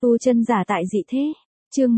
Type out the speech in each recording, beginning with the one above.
Tu chân giả tại dị thế. Chương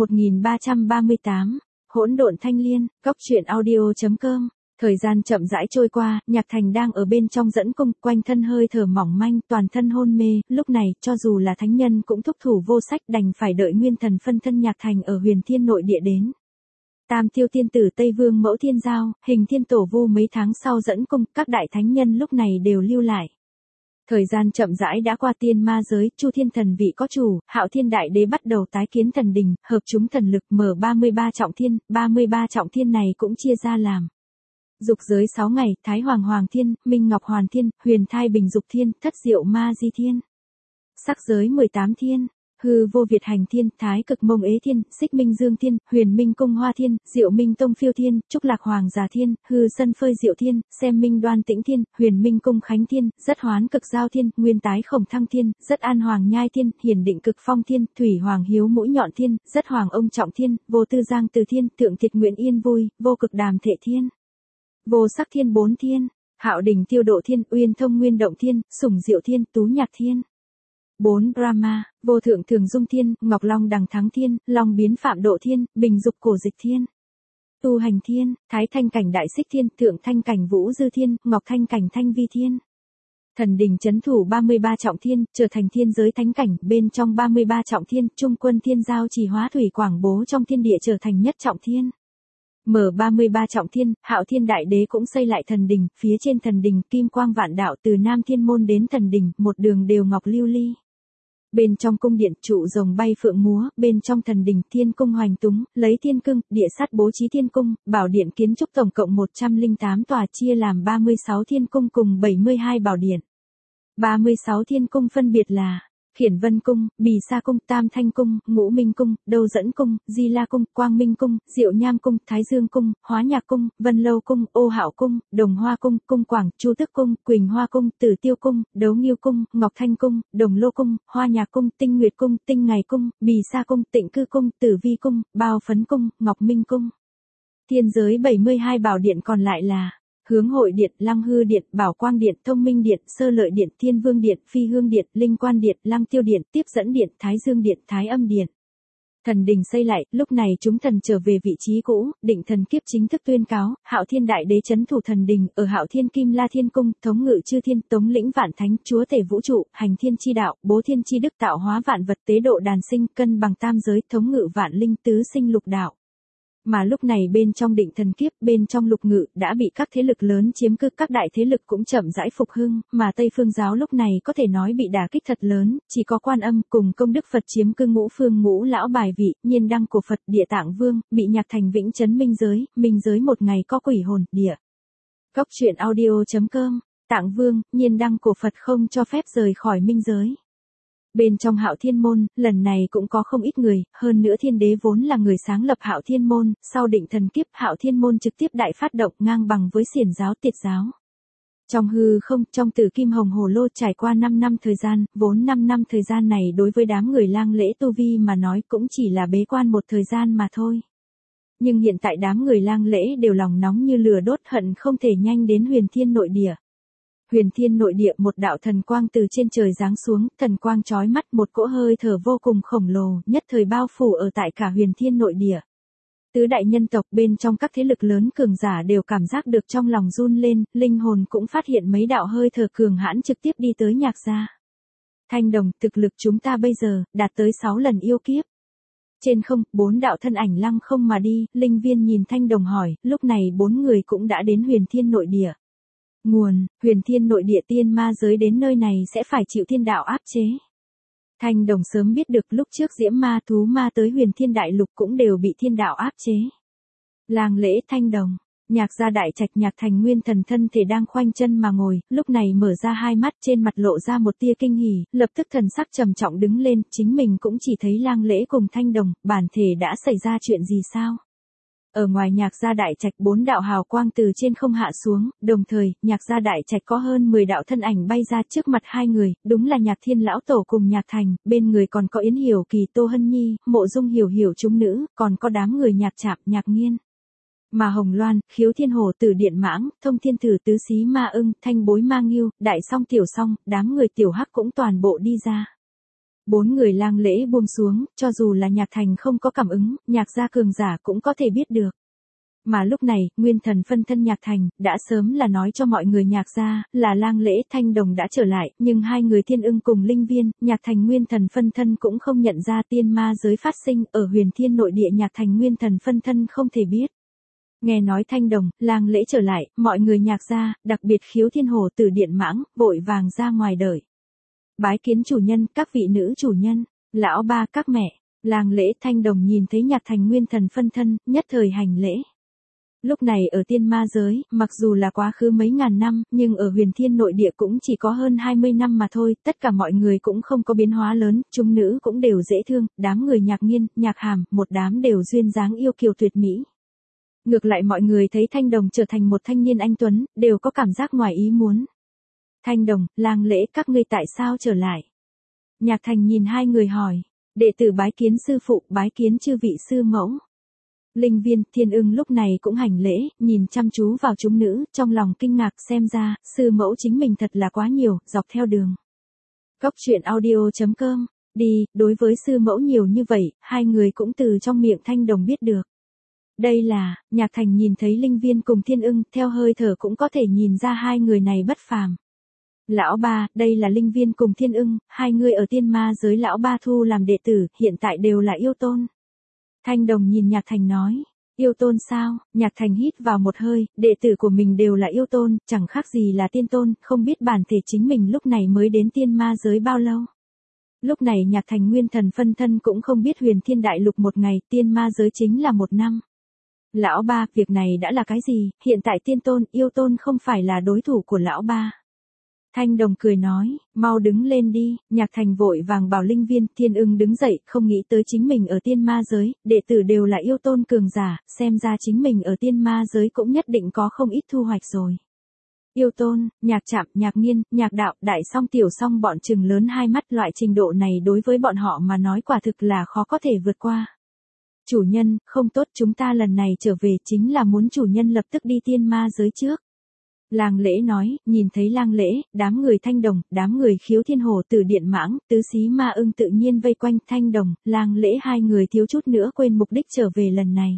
1338. Hỗn độn thanh liên, góc truyện audio.com. Thời gian chậm rãi trôi qua, Nhạc Thành đang ở bên trong dẫn cung, quanh thân hơi thở mỏng manh, toàn thân hôn mê, lúc này, cho dù là thánh nhân cũng thúc thủ vô sách, đành phải đợi nguyên thần phân thân Nhạc Thành ở Huyền Thiên nội địa đến. Tam Tiêu tiên tử Tây Vương Mẫu Thiên Giao, Hình Thiên Tổ Vu mấy tháng sau dẫn cung, các đại thánh nhân lúc này đều lưu lại. Thời gian chậm rãi đã qua, tiên ma giới, Chu Thiên thần vị có chủ, Hạo Thiên Đại Đế bắt đầu tái kiến thần đình, hợp chúng thần lực mở 33 trọng thiên, 33 trọng thiên này cũng chia ra làm. Dục giới 6 ngày, Thái Hoàng Hoàng Thiên, Minh Ngọc Hoàn Thiên, Huyền Thai Bình Dục Thiên, Thất Diệu Ma Di Thiên. Sắc giới 18 thiên, Hư Vô Việt Hành Thiên, Thái Cực Mông Ế Thiên, Xích Minh Dương Thiên, Huyền Minh Cung Hoa Thiên, Diệu Minh Tông Phiêu Thiên, Trúc Lạc Hoàng Già Thiên, Hư Sân Phơi Diệu Thiên, Xem Minh Đoan Tĩnh Thiên, Huyền Minh Cung Khánh Thiên, Rất Hoán Cực Giao Thiên, Nguyên Tái Khổng Thăng Thiên, Rất An Hoàng Nhai Thiên, Hiển Định Cực Phong Thiên, Thủy Hoàng Hiếu Mũi Nhọn Thiên, Rất Hoàng Ông Trọng Thiên, Vô Tư Giang Từ Thiên, Thượng Thiệt Nguyện Yên Vui, Vô Cực Đàm Thệ Thiên, Vô Sắc Thiên 4 Thiên, Hạo Đỉnh Tiêu Độ Thiên, Uyên Thông Nguyên Động Thiên, Sủng Diệu Thiên, Tú Nhạc Thiên. 4 Brahma, Vô Thượng Thường Dung Thiên, Ngọc Long Đằng Thắng Thiên, Long Biến Phạm Độ Thiên, Bình Dục Cổ Dịch Thiên. Tu Hành Thiên, Thái Thanh Cảnh Đại Xích Thiên, Thượng Thanh Cảnh Vũ Dư Thiên, Ngọc Thanh Cảnh Thanh Vi Thiên. Thần đình chấn thủ 33 trọng thiên, trở thành thiên giới thánh cảnh, bên trong 33 trọng thiên, Trung Quân Thiên Giao Trì Hóa Thủy Quảng Bố trong thiên địa trở thành nhất trọng thiên. Mở 33 trọng thiên, Hạo Thiên Đại Đế cũng xây lại thần đình, phía trên thần đình, kim quang vạn đạo từ Nam Thiên Môn đến thần đình, một đường đều ngọc lưu ly. Bên trong cung điện, trụ rồng bay phượng múa, bên trong thần đình, thiên cung hoành túng, lấy thiên cưng, địa sát bố trí thiên cung, bảo điện kiến trúc tổng cộng 108 tòa, chia làm 36 thiên cung cùng 72 bảo điện. 36 thiên cung phân biệt là Khiển Vân Cung, Bì Sa Cung, Tam Thanh Cung, Ngũ Minh Cung, Đâu Dẫn Cung, Di La Cung, Quang Minh Cung, Diệu Nham Cung, Thái Dương Cung, Hóa Nhạc Cung, Vân Lâu Cung, Ô Hạo Cung, Đồng Hoa Cung, Cung Quảng, Chu Tức Cung, Quỳnh Hoa Cung, Tử Tiêu Cung, Đấu Nghiêu Cung, Ngọc Thanh Cung, Đồng Lô Cung, Hoa Nhạc Cung, Tinh Nguyệt Cung, Tinh Ngày Cung, Bì Sa Cung, Tịnh Cư Cung, Tử Vi Cung, Bao Phấn Cung, Ngọc Minh Cung. Thiên giới 72 bảo điện còn lại là Hướng Hội Điện, Lăng Hư Điện, Bảo Quang Điện, Thông Minh Điện, Sơ Lợi Điện, Thiên Vương Điện, Phi Hương Điện, Linh Quan Điện, Lăng Tiêu Điện, Tiếp Dẫn Điện, Thái Dương Điện, Thái Âm Điện. Thần đình xây lại, lúc này chúng thần trở về vị trí cũ, định thần kiếp chính thức tuyên cáo, Hạo Thiên Đại Đế chấn thủ thần đình, ở Hạo Thiên Kim La Thiên Cung, thống ngự chư thiên, tống lĩnh vạn thánh, chúa tể vũ trụ, hành thiên chi đạo, bố thiên chi đức, tạo hóa vạn vật, tế độ đàn sinh, cân bằng tam giới, thống ngự vạn linh, tứ sinh lục đạo. Mà lúc này bên trong định thần kiếp, bên trong lục ngự, đã bị các thế lực lớn chiếm cứ, các đại thế lực cũng chậm rãi phục hưng, mà Tây Phương giáo lúc này có thể nói bị đả kích thật lớn, chỉ có Quan Âm cùng Công Đức Phật chiếm cư ngũ phương ngũ lão bài vị, Nhiên Đăng của Phật, Địa Tạng Vương, bị Nhạc Thành vĩnh chấn minh giới một ngày có quỷ hồn, địa. Góc truyện audio.com, Tạng Vương, Nhiên Đăng của Phật không cho phép rời khỏi minh giới. Bên trong Hạo Thiên Môn, lần này cũng có không ít người, hơn nữa Thiên Đế vốn là người sáng lập Hạo Thiên Môn, sau định thần kiếp Hạo Thiên Môn trực tiếp đại phát động ngang bằng với Xiển giáo Tiệt giáo. Trong hư không, trong Tử Kim Hồng Hồ Lô trải qua 5 năm thời gian, vốn 5 năm thời gian này đối với đám người lang lễ tu vi mà nói cũng chỉ là bế quan một thời gian mà thôi. Nhưng hiện tại đám người lang lễ đều lòng nóng như lửa đốt, hận không thể nhanh đến Huyền Thiên nội địa. Huyền Thiên nội địa, một đạo thần quang từ trên trời giáng xuống, thần quang chói mắt, một cỗ hơi thở vô cùng khổng lồ, nhất thời bao phủ ở tại cả Huyền Thiên nội địa. Tứ đại nhân tộc bên trong các thế lực lớn cường giả đều cảm giác được trong lòng run lên, linh hồn cũng phát hiện mấy đạo hơi thở cường hãn trực tiếp đi tới Nhạc gia. Thanh Đồng, thực lực chúng ta bây giờ đạt tới 6 lần yêu kiếp. Trên không, 4 đạo thân ảnh lăng không mà đi, Linh Viên nhìn Thanh Đồng hỏi, lúc này 4 người cũng đã đến Huyền Thiên nội địa. Nguồn, Huyền Thiên nội địa, tiên ma giới đến nơi này sẽ phải chịu thiên đạo áp chế. Thanh Đồng sớm biết được lúc trước Diễm Ma Thú Ma tới Huyền Thiên đại lục cũng đều bị thiên đạo áp chế. Lang lễ Thanh Đồng, Nhạc gia đại trạch, Nhạc Thành nguyên thần thân thể đang khoanh chân mà ngồi, lúc này mở ra hai mắt, trên mặt lộ ra một tia kinh hỉ, lập tức thần sắc trầm trọng đứng lên, chính mình cũng chỉ thấy Lang lễ cùng Thanh Đồng, bản thể đã xảy ra chuyện gì sao? Ở ngoài Nhạc gia đại trạch, 4 đạo hào quang từ trên không hạ xuống, đồng thời, Nhạc gia đại trạch có hơn 10 đạo thân ảnh bay ra trước mặt hai người, đúng là Nhạc Thiên lão tổ cùng Nhạc Thành, bên người còn có Yến Hiểu Kỳ, Tô Hân Nhi, Mộ Dung Hiểu Hiểu chúng nữ, còn có đám người Nhạc Trạm, Nhạc Nghiên. Mà Hồng Loan, Khiếu Thiên Hồ, Tử Điện Mãng, Thông Thiên Thử, Tứ Xí Ma Ưng, Thanh Bối Ma Nghiêu, Đại Song Tiểu Song, đám người Tiểu Hắc cũng toàn bộ đi ra. 4 người lang lễ buông xuống, cho dù là Nhạc Thành không có cảm ứng, Nhạc gia cường giả cũng có thể biết được. Mà lúc này, nguyên thần phân thân Nhạc Thành, đã sớm là nói cho mọi người Nhạc gia, là lang lễ Thanh Đồng đã trở lại, nhưng hai người Thiên Ưng cùng Linh Viên, Nhạc Thành nguyên thần phân thân cũng không nhận ra tiên ma giới phát sinh, ở huyền thiên nội địa Nhạc Thành nguyên thần phân thân không thể biết. Nghe nói Thanh Đồng, lang lễ trở lại, mọi người Nhạc gia, đặc biệt Khiếu Thiên Hồ Tử Điện Mãng, vội vàng ra ngoài đợi. Bái kiến chủ nhân, các vị nữ chủ nhân, lão ba các mẹ, lang lễ Thanh Đồng nhìn thấy Nhạc Thành nguyên thần phân thân, nhất thời hành lễ. Lúc này ở tiên ma giới, mặc dù là quá khứ mấy ngàn năm, nhưng ở huyền thiên nội địa cũng chỉ có hơn 20 năm mà thôi, tất cả mọi người cũng không có biến hóa lớn, chúng nữ cũng đều dễ thương, đám người Nhạc Nghiên, Nhạc Hàm, một đám đều duyên dáng yêu kiều tuyệt mỹ. Ngược lại mọi người thấy Thanh Đồng trở thành một thanh niên anh tuấn, đều có cảm giác ngoài ý muốn. Thanh Đồng, lang lễ các ngươi tại sao trở lại? Nhạc Thành nhìn hai người hỏi, đệ tử bái kiến sư phụ, bái kiến chư vị sư mẫu. Linh Viên, Thiên Ưng lúc này cũng hành lễ, nhìn chăm chú vào chúng nữ, trong lòng kinh ngạc xem ra, sư mẫu chính mình thật là quá nhiều, dọc theo đường. Cốc truyện audio.com, đi, đối với sư mẫu nhiều như vậy, hai người cũng từ trong miệng Thanh Đồng biết được. Đây là, Nhạc Thành nhìn thấy Linh Viên cùng Thiên Ưng, theo hơi thở cũng có thể nhìn ra hai người này bất phàm. Lão ba, đây là Linh Viên cùng Thiên Ưng, hai người ở tiên ma giới lão ba thu làm đệ tử, hiện tại đều là yêu tôn. Thanh Đồng nhìn Nhạc Thành nói, yêu tôn sao? Nhạc Thành hít vào một hơi, đệ tử của mình đều là yêu tôn, chẳng khác gì là tiên tôn, không biết bản thể chính mình lúc này mới đến tiên ma giới bao lâu. Lúc này Nhạc Thành nguyên thần phân thân cũng không biết huyền thiên đại lục một ngày, tiên ma giới chính là 1 năm. Lão ba, việc này đã là cái gì, hiện tại tiên tôn, yêu tôn không phải là đối thủ của lão ba. Thanh Đồng cười nói, mau đứng lên đi, Nhạc Thành vội vàng bảo Linh Viên, Thiên Ưng đứng dậy, không nghĩ tới chính mình ở tiên ma giới, đệ tử đều là yêu tôn cường giả, xem ra chính mình ở tiên ma giới cũng nhất định có không ít thu hoạch rồi. Yêu tôn, Nhạc Trạm, Nhạc Nghiên, Nhạc Đạo, Đại Song Tiểu Song bọn trừng lớn hai mắt, loại trình độ này đối với bọn họ mà nói quả thực là khó có thể vượt qua. Chủ nhân, không tốt, chúng ta lần này trở về chính là muốn chủ nhân lập tức đi tiên ma giới trước. Lang lễ nói, nhìn thấy lang lễ, đám người Thanh Đồng, đám người Khiếu Thiên Hồ Tử Điện Mãng, tứ xí ma ưng tự nhiên vây quanh Thanh Đồng, lang lễ hai người thiếu chút nữa quên mục đích trở về lần này.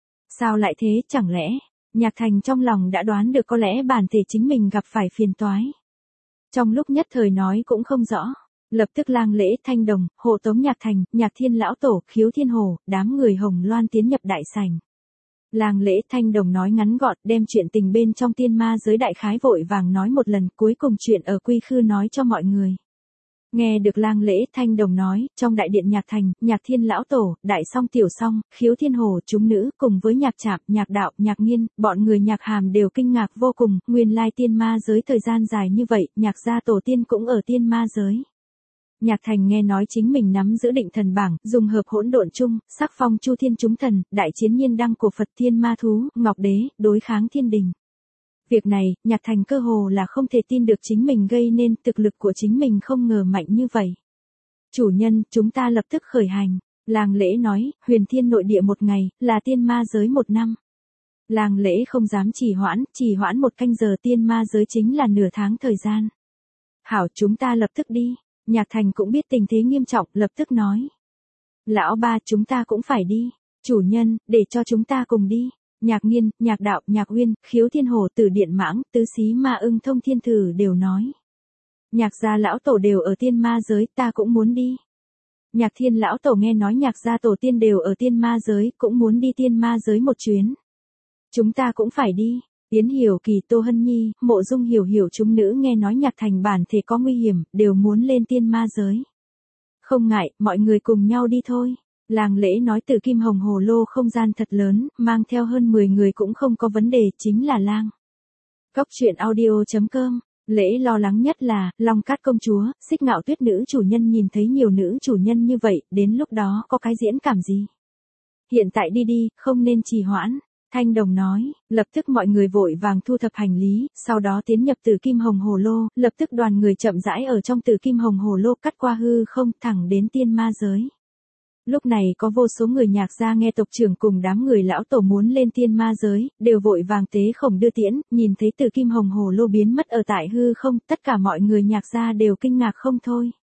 Sao lại thế, chẳng lẽ, Nhạc Thành trong lòng đã đoán được có lẽ bản thể chính mình gặp phải phiền toái. Trong lúc nhất thời nói cũng không rõ, lập tức lang lễ Thanh Đồng, hộ tống Nhạc Thành, Nhạc Thiên Lão Tổ, Khiếu Thiên Hồ, đám người Hồng Loan tiến nhập đại sảnh. Lang lễ Thanh Đồng nói ngắn gọn, đem chuyện tình bên trong tiên ma giới đại khái vội vàng nói một lần, cuối cùng chuyện ở quy khư nói cho mọi người. Nghe được lang lễ Thanh Đồng nói, trong đại điện Nhạc Thành, Nhạc Thiên Lão Tổ, Đại Song Tiểu Song, Khiếu Thiên Hồ chúng nữ, cùng với Nhạc Trạm, Nhạc Đạo, Nhạc Nghiên, bọn người Nhạc Hàm đều kinh ngạc vô cùng, nguyên lai tiên ma giới thời gian dài như vậy, Nhạc gia tổ tiên cũng ở tiên ma giới. Nhạc Thành nghe nói chính mình nắm giữ định thần bảng, dùng hợp hỗn độn chung, sắc phong Chu Thiên chúng thần, đại chiến nhiên đăng của Phật Thiên Ma Thú, Ngọc Đế, đối kháng thiên đình. Việc này, Nhạc Thành cơ hồ là không thể tin được chính mình gây nên, thực lực của chính mình không ngờ mạnh như vậy. Chủ nhân, chúng ta lập tức khởi hành. Lang lễ nói, huyền thiên nội địa 1 ngày, là tiên ma giới 1 năm. Lang lễ không dám trì hoãn 1 canh giờ, tiên ma giới chính là nửa tháng thời gian. Hảo, chúng ta lập tức đi. Nhạc Thành cũng biết tình thế nghiêm trọng, lập tức nói. Lão ba, chúng ta cũng phải đi. Chủ nhân, để cho chúng ta cùng đi. Nhạc Nghiên, Nhạc Đạo, Nhạc Uyên, Khiếu Thiên Hồ Tử Điện Mãng, tứ xí ma ưng Thông Thiên Thử đều nói. Nhạc gia lão tổ đều ở tiên ma giới, ta cũng muốn đi. Nhạc Thiên lão tổ nghe nói Nhạc gia tổ tiên đều ở tiên ma giới, cũng muốn đi tiên ma giới một chuyến. Chúng ta cũng phải đi. Tiến Hiểu Kỳ, Tô Hân Nhi, Mộ Dung Hiểu Hiểu chúng nữ nghe nói Nhạc Thành bản thể có nguy hiểm, đều muốn lên tiên ma giới. Không ngại, mọi người cùng nhau đi thôi. Lang lễ nói từ kim hồng hồ lô không gian thật lớn, mang theo hơn 10 người cũng không có vấn đề, chính là lang. Cốc truyện audio.com, lễ lo lắng nhất là, Long Cát công chúa, Xích Ngạo Tuyết nữ chủ nhân nhìn thấy nhiều nữ chủ nhân như vậy, đến lúc đó có cái diễn cảm gì? Hiện tại đi đi, không nên trì hoãn. Thanh Đồng nói, lập tức mọi người vội vàng thu thập hành lý, sau đó tiến nhập Tử Kim Hồng Hồ Lô, lập tức đoàn người chậm rãi ở trong Tử Kim Hồng Hồ Lô cắt qua hư không, thẳng đến tiên ma giới. Lúc này có vô số người Nhạc gia nghe tộc trưởng cùng đám người lão tổ muốn lên tiên ma giới, đều vội vàng tế khổng đưa tiễn, nhìn thấy Tử Kim Hồng Hồ Lô biến mất ở tại hư không, tất cả mọi người Nhạc gia đều kinh ngạc không thôi.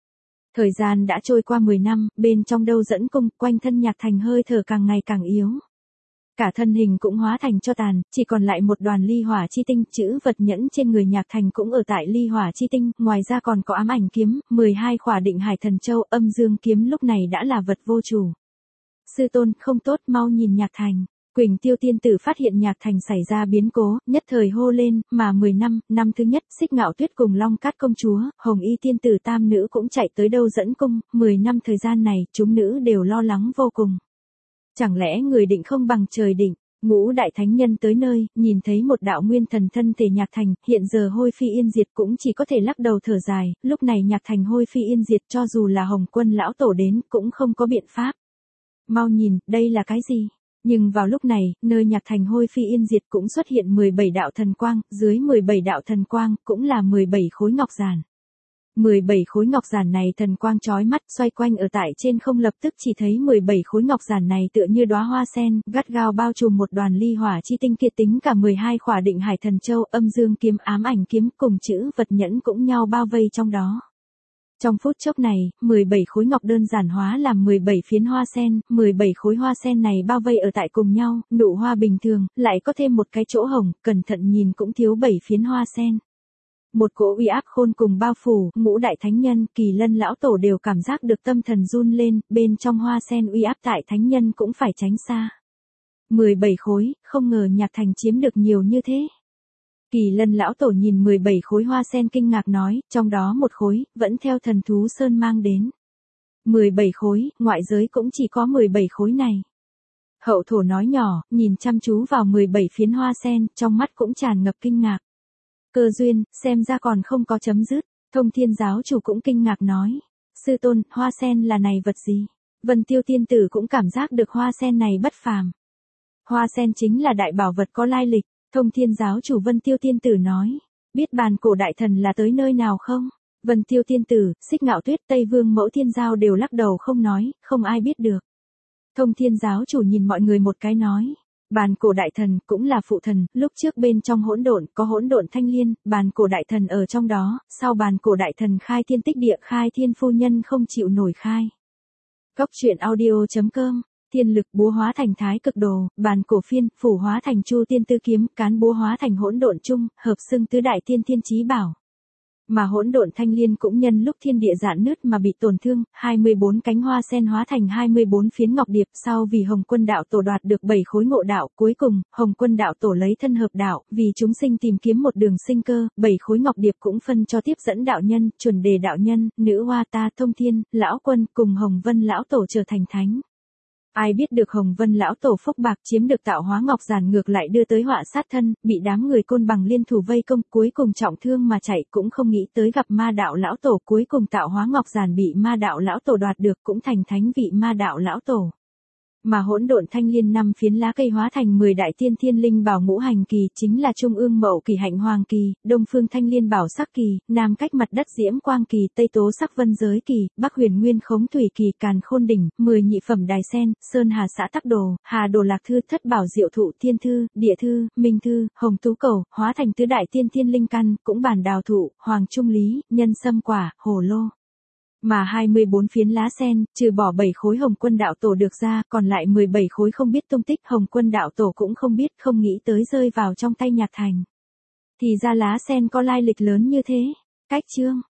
Thời gian đã trôi qua 10 năm, bên trong đâu dẫn cung, quanh thân Nhạc Thành hơi thở càng ngày càng yếu. Cả thân hình cũng hóa thành tro tàn, chỉ còn lại một đoàn ly hỏa chi tinh, chữ vật nhẫn trên người Nhạc Thành cũng ở tại ly hỏa chi tinh, ngoài ra còn có ám ảnh kiếm, 12 khỏa định hải thần châu, âm dương kiếm lúc này đã là vật vô chủ. Sư tôn, không tốt, mau nhìn Nhạc Thành. Quỳnh Tiêu tiên tử phát hiện Nhạc Thành xảy ra biến cố, nhất thời hô lên, mà 10 năm, năm thứ nhất, Xích Ngạo Tuyết cùng Long Cát công chúa, Hồng Y tiên tử tam nữ cũng chạy tới đâu dẫn cung, 10 năm thời gian này, chúng nữ đều lo lắng vô cùng. Chẳng lẽ người định không bằng trời định? Ngũ đại thánh nhân tới nơi, nhìn thấy một đạo nguyên thần thân thể Nhạc Thành, hiện giờ hôi phi yên diệt cũng chỉ có thể lắc đầu thở dài, lúc này Nhạc Thành hôi phi yên diệt cho dù là Hồng Quân lão tổ đến cũng không có biện pháp. Mau nhìn, đây là cái gì? Nhưng vào lúc này, nơi Nhạc Thành hôi phi yên diệt cũng xuất hiện 17 đạo thần quang, dưới 17 đạo thần quang cũng là 17 khối ngọc giản. 17 khối ngọc giản này thần quang chói mắt xoay quanh ở tại trên không, lập tức chỉ thấy 17 khối ngọc giản này tựa như đóa hoa sen, gắt gao bao trùm một đoàn ly hỏa chi tinh, kia tính cả 12 khỏa định hải thần châu, âm dương kiếm, ám ảnh kiếm cùng chữ vật nhẫn cũng nhau bao vây trong đó. Trong phút chốc này, 17 khối ngọc đơn giản hóa làm 17 phiến hoa sen, 17 khối hoa sen này bao vây ở tại cùng nhau, nụ hoa bình thường, lại có thêm một cái chỗ hồng, cẩn thận nhìn cũng thiếu 7 phiến hoa sen. Một cỗ uy áp khôn cùng bao phủ, ngũ đại thánh nhân, Kỳ Lân lão tổ đều cảm giác được tâm thần run lên, bên trong hoa sen uy áp tại thánh nhân cũng phải tránh xa. 17 khối, không ngờ Nhạc Thành chiếm được nhiều như thế. Kỳ Lân lão tổ nhìn 17 khối hoa sen kinh ngạc nói, trong đó một khối, vẫn theo thần thú sơn mang đến. 17 khối, ngoại giới cũng chỉ có 17 khối này. Hậu thổ nói nhỏ, nhìn chăm chú vào 17 phiến hoa sen, trong mắt cũng tràn ngập kinh ngạc. Cơ duyên, xem ra còn không có chấm dứt. Thông Thiên giáo chủ cũng kinh ngạc nói. Sư tôn, hoa sen là này vật gì? Vân Tiêu tiên tử cũng cảm giác được hoa sen này bất phàm. Hoa sen chính là đại bảo vật có lai lịch. Thông Thiên giáo chủ Vân Tiêu tiên tử nói. Biết bàn cổ đại thần là tới nơi nào không? Vân Tiêu tiên tử, Xích Ngạo Tuyết, Tây Vương Mẫu Thiên Giao đều lắc đầu không nói, không ai biết được. Thông Thiên giáo chủ nhìn mọi người một cái nói. Bàn cổ đại thần cũng là phụ thần, lúc trước bên trong hỗn độn có hỗn độn thanh liên, bàn cổ đại thần ở trong đó, sau bàn cổ đại thần khai thiên tích địa, khai thiên phu nhân không chịu nổi khai. Cốc truyện audio.com, thiên lực búa hóa thành thái cực đồ, bàn cổ phiên, phủ hóa thành chu tiên tư kiếm, cán búa hóa thành hỗn độn chung, hợp xưng tứ đại tiên thiên chí bảo. Mà hỗn độn thanh liên cũng nhân lúc thiên địa rạn nứt mà bị tổn thương, 24 cánh hoa sen hóa thành 24 phiến ngọc điệp, sau vì Hồng Quân đạo tổ đoạt được 7 khối ngộ đạo, cuối cùng, Hồng Quân đạo tổ lấy thân hợp đạo, vì chúng sinh tìm kiếm một đường sinh cơ, 7 khối ngọc điệp cũng phân cho tiếp dẫn đạo nhân, chuẩn đề đạo nhân, nữ hoa ta, Thông Thiên, lão quân cùng Hồng Vân lão tổ trở thành thánh. Ai biết được Hồng Vân lão tổ phúc bạc chiếm được tạo hóa ngọc giản ngược lại đưa tới họa sát thân, bị đám người Côn Bằng liên thủ vây công, cuối cùng trọng thương mà chạy, cũng không nghĩ tới gặp ma đạo lão tổ, cuối cùng tạo hóa ngọc giản bị ma đạo lão tổ đoạt được, cũng thành thánh vị ma đạo lão tổ. Mà hỗn độn thanh liên 5 phiến lá cây hóa thành 10 đại tiên thiên linh bảo ngũ hành kỳ, chính là trung ương mậu kỳ, hạnh hoàng kỳ, đông phương thanh liên bảo sắc kỳ, nam cách mặt đất diễm quang kỳ, tây tố sắc vân giới kỳ, bắc huyền nguyên khống thủy kỳ, càn khôn đỉnh, 10 nhị phẩm đài sen, sơn hà xã tắc đồ, hà đồ lạc thư, thất bảo diệu thụ, thiên thư, địa thư, minh thư, hồng tú cầu, hóa thành tứ đại tiên thiên linh căn, cũng bản đào thụ, hoàng trung lý, nhân sâm quả, hồ lô. Mà 24 phiến lá sen, trừ bỏ 7 khối Hồng Quân đạo tổ được ra, còn lại 17 khối không biết tung tích, Hồng Quân đạo tổ cũng không biết, không nghĩ tới rơi vào trong tay Nhạc Thành. Thì ra lá sen có lai lịch lớn như thế. Cách chương